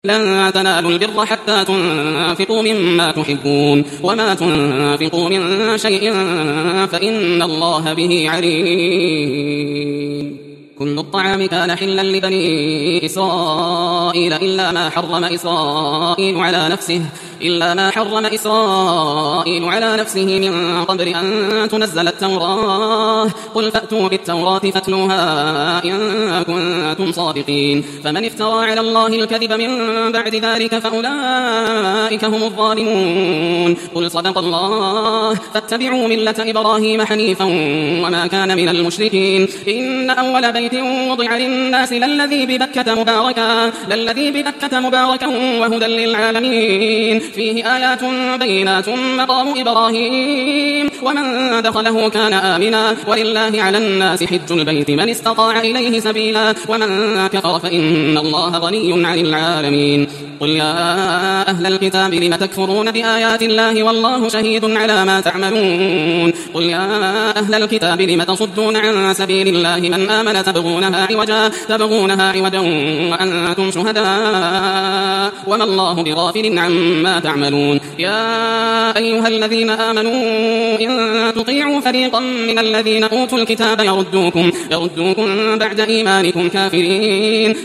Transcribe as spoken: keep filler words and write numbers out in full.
لن تنالوا البر حتى تنفقوا مما تحبون وما تنفقوا من شيء فإن الله به عليم. كل الطعام كان حلا لبني إسرائيل إلا ما حرم إسرائيل على نفسه إلا ما حرم إسرائيل على نفسه من قبل أن تنزل التوراة قل فأتوا بالتوراة فاتلوها إن كنتم صادقين. فمن افترى على الله الكذب من بعد ذلك فأولئك هم الظالمون. قل صدق الله فاتبعوا ملة إبراهيم حنيفا وما كان من المشركين. إن أول بيت وضع للناس للذي ببكة مباركا للذي ببكة مباركا وهدى للعالمين فيه آيات بينات مقام إبراهيم ومن دخله كان آمنا ولله على الناس حج البيت من استطاع إليه سبيلا ومن كفر فإن الله غني عن العالمين. قل يا أهل الكتاب لم تكفرون بآيات الله والله شهيد على ما تعملون. قل يا أهل الكتاب لم تصدون عن سبيل الله من آمن تبغونها عوجا تبغونها عوجا وأنتم شهداء وما الله بغافل عما تعملون. يا أيها الذين آمنوا إن تطيعوا فريقا من الذين أوتوا الكتاب يردوكم, يردوكم بعد إيمانكم كافرين